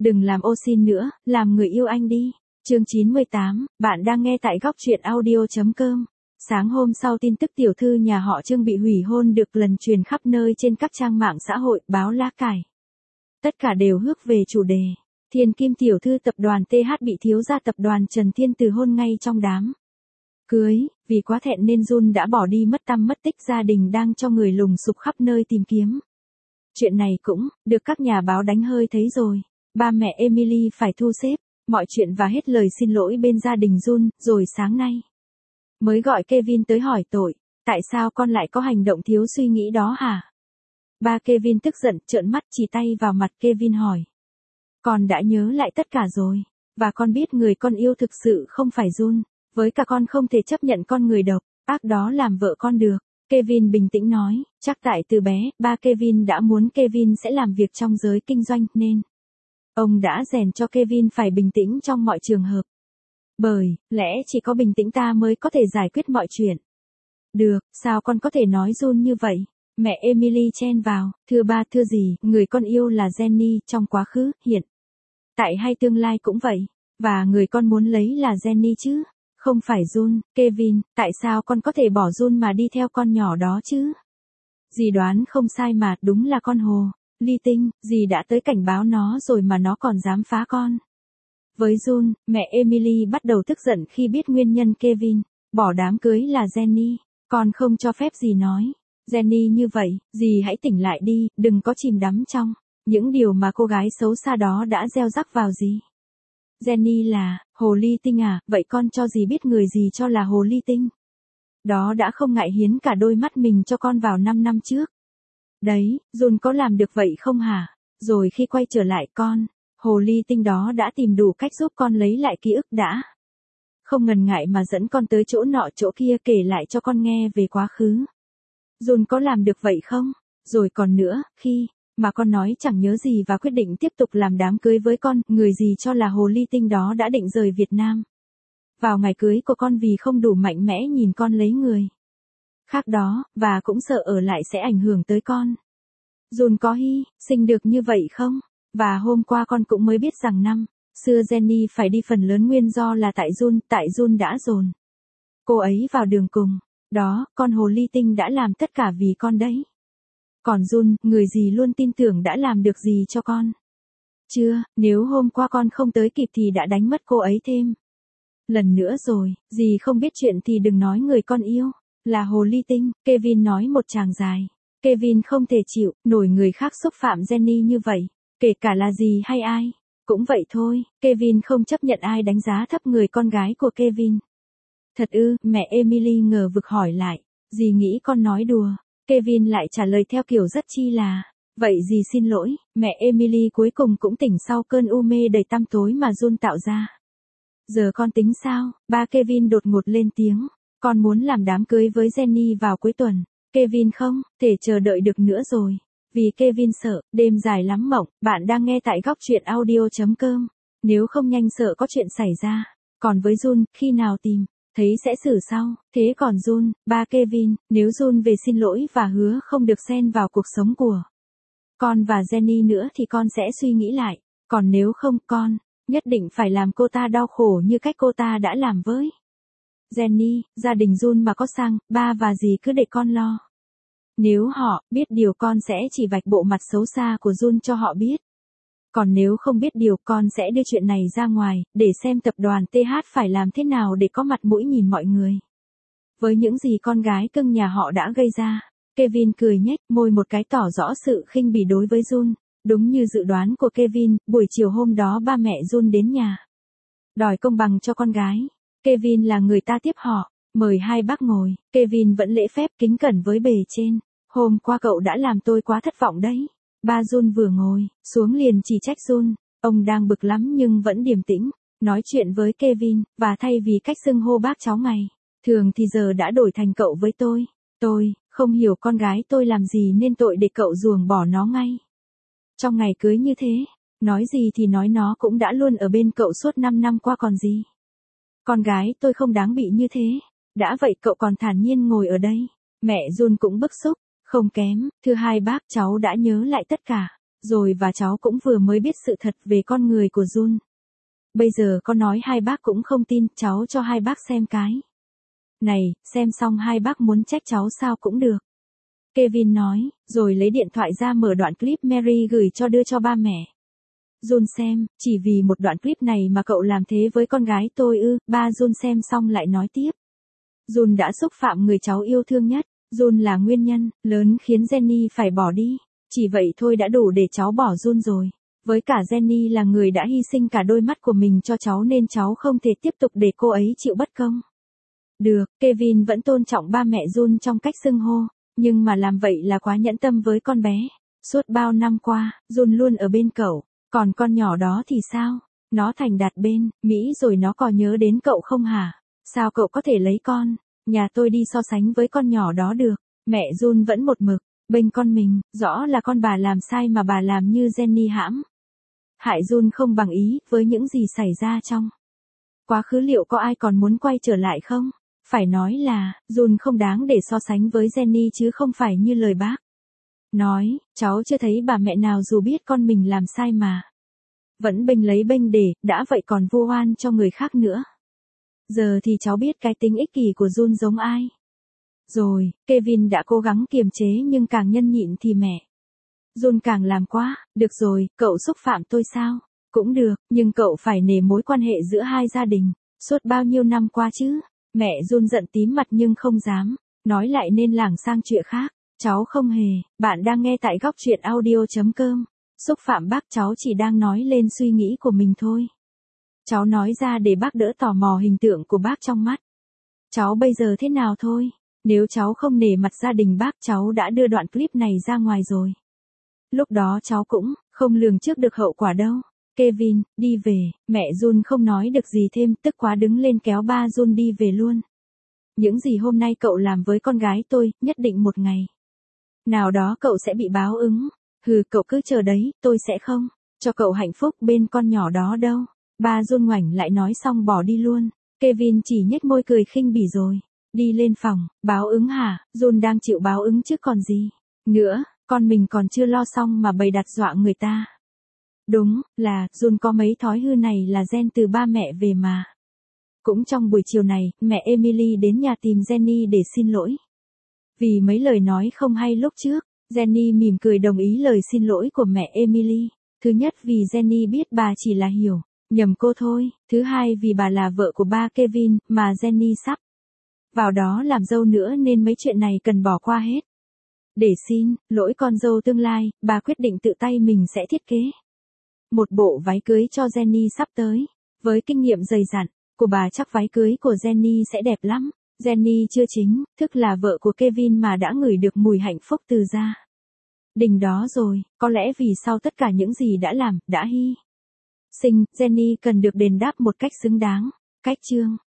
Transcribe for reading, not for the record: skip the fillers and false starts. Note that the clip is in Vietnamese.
Đừng làm ô xin nữa, làm người yêu anh đi. Chương 98, bạn đang nghe tại góc truyện audio.com. Sáng hôm sau tin tức tiểu thư nhà họ Trương bị hủy hôn được lần truyền khắp nơi trên các trang mạng xã hội, báo lá cải. Tất cả đều hướng về chủ đề. Thiên Kim tiểu thư tập đoàn TH bị thiếu gia tập đoàn Trần Thiên từ hôn ngay trong đám cưới, vì quá thẹn nên Jun đã bỏ đi mất tăm mất tích, gia đình đang cho người lùng sục khắp nơi tìm kiếm. Chuyện này cũng được các nhà báo đánh hơi thấy rồi. Ba mẹ Emily phải thu xếp mọi chuyện và hết lời xin lỗi bên gia đình Jun, rồi sáng nay mới gọi Kevin tới hỏi tội. Tại sao con lại có hành động thiếu suy nghĩ đó hả? Ba Kevin tức giận trợn mắt chỉ tay vào mặt Kevin hỏi. Con đã nhớ lại tất cả rồi, và con biết người con yêu thực sự không phải Jun. Với cả con không thể chấp nhận con người độc ác đó làm vợ con được. Kevin bình tĩnh nói, chắc tại từ bé, ba Kevin đã muốn Kevin sẽ làm việc trong giới kinh doanh nên ông đã rèn cho Kevin phải bình tĩnh trong mọi trường hợp. Bởi lẽ chỉ có bình tĩnh ta mới có thể giải quyết mọi chuyện. Được, sao con có thể nói Jun như vậy? Mẹ Emily chen vào, thưa ba thưa gì, người con yêu là Jenny trong quá khứ, hiện tại hay tương lai cũng vậy. Và người con muốn lấy là Jenny chứ, không phải Jun. Kevin, tại sao con có thể bỏ Jun mà đi theo con nhỏ đó chứ? Dì đoán không sai mà, đúng là con hồ ly tinh, dì đã tới cảnh báo nó rồi mà nó còn dám phá con. Với Jun, mẹ Emily bắt đầu tức giận khi biết nguyên nhân Kevin bỏ đám cưới là Jenny. Con không cho phép dì nói Jenny như vậy, dì hãy tỉnh lại đi, đừng có chìm đắm trong những điều mà cô gái xấu xa đó đã gieo rắc vào dì. Jenny là hồ ly tinh à? Vậy con cho dì biết người dì cho là hồ ly tinh đó đã không ngại hiến cả đôi mắt mình cho con vào 5 năm trước. Đấy, Jun có làm được vậy không hả? Rồi khi quay trở lại con, hồ ly tinh đó đã tìm đủ cách giúp con lấy lại ký ức đã không ngần ngại mà dẫn con tới chỗ nọ chỗ kia kể lại cho con nghe về quá khứ. Jun có làm được vậy không? Rồi còn nữa, khi mà con nói chẳng nhớ gì và quyết định tiếp tục làm đám cưới với con, người gì cho là hồ ly tinh đó đã định rời Việt Nam vào ngày cưới của con vì không đủ mạnh mẽ nhìn con lấy người khác đó, và cũng sợ ở lại sẽ ảnh hưởng tới con. Jun có hy sinh được như vậy không? Và hôm qua con cũng mới biết rằng năm xưa Jenny phải đi phần lớn nguyên do là tại Jun đã dồn cô ấy vào đường cùng. Đó, con hồ ly tinh đã làm tất cả vì con đấy. Còn Jun, người gì luôn tin tưởng đã làm được gì cho con chưa? Nếu hôm qua con không tới kịp thì đã đánh mất cô ấy thêm lần nữa rồi. Dì không biết chuyện thì đừng nói người con yêu là hồ ly tinh. Kevin nói một tràng dài. Kevin không thể chịu nổi người khác xúc phạm Jenny như vậy, kể cả là dì hay ai cũng vậy thôi. Kevin không chấp nhận ai đánh giá thấp người con gái của Kevin. Thật ư? Mẹ Emily ngờ vực hỏi lại. Dì nghĩ con nói đùa. Kevin lại trả lời theo kiểu rất chi là, vậy dì xin lỗi. Mẹ Emily cuối cùng cũng tỉnh sau cơn u mê đầy tăm tối mà Jun tạo ra. Giờ con tính sao? Ba Kevin đột ngột lên tiếng. Con muốn làm đám cưới với Jenny vào cuối tuần. Kevin không thể chờ đợi được nữa rồi. Vì Kevin sợ, đêm dài lắm mộng. Bạn đang nghe tại góc truyện audio.com. Nếu không nhanh sợ có chuyện xảy ra. Còn với Jun, khi nào tìm thấy sẽ xử sau. Thế còn Jun, ba Kevin, nếu Jun về xin lỗi và hứa không được xen vào cuộc sống của con và Jenny nữa thì con sẽ suy nghĩ lại. Còn nếu không, con nhất định phải làm cô ta đau khổ như cách cô ta đã làm với Jenny. Gia đình Jun mà có sang, ba và dì cứ để con lo. Nếu họ biết điều con sẽ chỉ vạch bộ mặt xấu xa của Jun cho họ biết. Còn nếu không biết điều, con sẽ đưa chuyện này ra ngoài, để xem tập đoàn TH phải làm thế nào để có mặt mũi nhìn mọi người. Với những gì con gái cưng nhà họ đã gây ra, Kevin cười nhếch môi một cái tỏ rõ sự khinh bỉ đối với Jun. Đúng như dự đoán của Kevin, buổi chiều hôm đó ba mẹ Jun đến nhà đòi công bằng cho con gái. Kevin là người ta tiếp họ, mời hai bác ngồi. Kevin vẫn lễ phép kính cẩn với bề trên. Hôm qua cậu đã làm tôi quá thất vọng đấy. Ba Jun vừa ngồi xuống liền chỉ trách Jun. Ông đang bực lắm nhưng vẫn điềm tĩnh nói chuyện với Kevin, và thay vì cách xưng hô bác cháu ngày thường thì giờ đã đổi thành cậu với tôi. Tôi không hiểu con gái tôi làm gì nên tội để cậu ruồng bỏ nó ngay trong ngày cưới như thế. Nói gì thì nói, nó cũng đã luôn ở bên cậu suốt 5 năm qua còn gì. Con gái tôi không đáng bị như thế. Đã vậy cậu còn thản nhiên ngồi ở đây. Mẹ Jun cũng bức xúc. Không kém, thưa hai bác, cháu đã nhớ lại tất cả Rồi và cháu cũng vừa mới biết sự thật về con người của Jun. Bây giờ con nói hai bác cũng không tin, cháu cho hai bác xem cái. Này, xem xong hai bác muốn trách cháu sao cũng được. Kevin nói, rồi lấy điện thoại ra mở đoạn clip Mary gửi đưa cho ba mẹ. Jun xem, chỉ vì một đoạn clip này mà cậu làm thế với con gái tôi ư? Ba Jun xem xong lại nói tiếp. Jun đã xúc phạm người cháu yêu thương nhất. Jun là nguyên nhân lớn khiến Jenny phải bỏ đi. Chỉ vậy thôi đã đủ để cháu bỏ Jun rồi. Với cả Jenny là người đã hy sinh cả đôi mắt của mình cho cháu nên cháu không thể tiếp tục để cô ấy chịu bất công. Được, Kevin vẫn tôn trọng ba mẹ Jun trong cách xưng hô. Nhưng mà làm vậy là quá nhẫn tâm với con bé. Suốt bao năm qua, Jun luôn ở bên cậu. Còn con nhỏ đó thì sao? Nó thành đạt bên Mỹ rồi nó có nhớ đến cậu không hả? Sao cậu có thể lấy con nhà tôi đi so sánh với con nhỏ đó được? Mẹ Jun vẫn một mực bênh con mình, rõ là con bà làm sai mà bà làm như Jenny hãm hại Jun không bằng ý. Với những gì xảy ra trong quá khứ liệu có ai còn muốn quay trở lại không? Phải nói là Jun không đáng để so sánh với Jenny chứ không phải như lời bác nói. Cháu chưa thấy bà mẹ nào dù biết con mình làm sai mà vẫn bênh để đã vậy còn vu oan cho người khác nữa. Giờ thì cháu biết cái tính ích kỷ của Jun giống ai. Rồi, Kevin đã cố gắng kiềm chế nhưng càng nhẫn nhịn thì mẹ Jun càng làm quá. Được rồi, cậu xúc phạm tôi sao? Cũng được, nhưng cậu phải nể mối quan hệ giữa hai gia đình. Suốt bao nhiêu năm qua chứ? Mẹ Jun giận tím mặt nhưng không dám nói lại nên lảng sang chuyện khác. Cháu không hề. Bạn đang nghe tại góc truyện audio.com. Xúc phạm bác, cháu chỉ đang nói lên suy nghĩ của mình thôi. Cháu nói ra để bác đỡ tò mò hình tượng của bác trong mắt cháu bây giờ thế nào thôi. Nếu cháu không nể mặt gia đình bác, cháu đã đưa đoạn clip này ra ngoài rồi. Lúc đó cháu cũng không lường trước được hậu quả đâu. Kevin, đi về. Mẹ Jun không nói được gì thêm, tức quá đứng lên kéo ba Jun đi về luôn. Những gì hôm nay cậu làm với con gái tôi, nhất định một ngày nào đó cậu sẽ bị báo ứng. Hừ, cậu cứ chờ đấy, tôi sẽ không cho cậu hạnh phúc bên con nhỏ đó đâu. Ba Jun ngoảnh lại nói xong bỏ đi luôn. Kevin chỉ nhếch môi cười khinh bỉ rồi đi lên phòng. Báo ứng hả? Jun đang chịu báo ứng chứ còn gì nữa. Con mình còn chưa lo xong mà bày đặt dọa người ta. Đúng là Jun có mấy thói hư này là gen từ ba mẹ về mà. Cũng trong buổi chiều này, mẹ Emily đến nhà tìm Jenny để xin lỗi vì mấy lời nói không hay lúc trước. Jenny mỉm cười đồng ý lời xin lỗi của mẹ Emily. Thứ nhất vì Jenny biết bà chỉ là hiểu nhầm cô thôi. Thứ hai vì bà là vợ của ba Kevin mà Jenny sắp vào đó làm dâu nữa nên mấy chuyện này cần bỏ qua hết. Để xin lỗi con dâu tương lai, bà quyết định tự tay mình sẽ thiết kế một bộ váy cưới cho Jenny sắp tới. Với kinh nghiệm dày dặn của bà chắc váy cưới của Jenny sẽ đẹp lắm. Jenny chưa chính thức là vợ của Kevin mà đã ngửi được mùi hạnh phúc từ gia đình đó rồi. Có lẽ vì sau tất cả những gì đã làm, đã hy sinh, Jenny cần được đền đáp một cách xứng đáng. Cách chương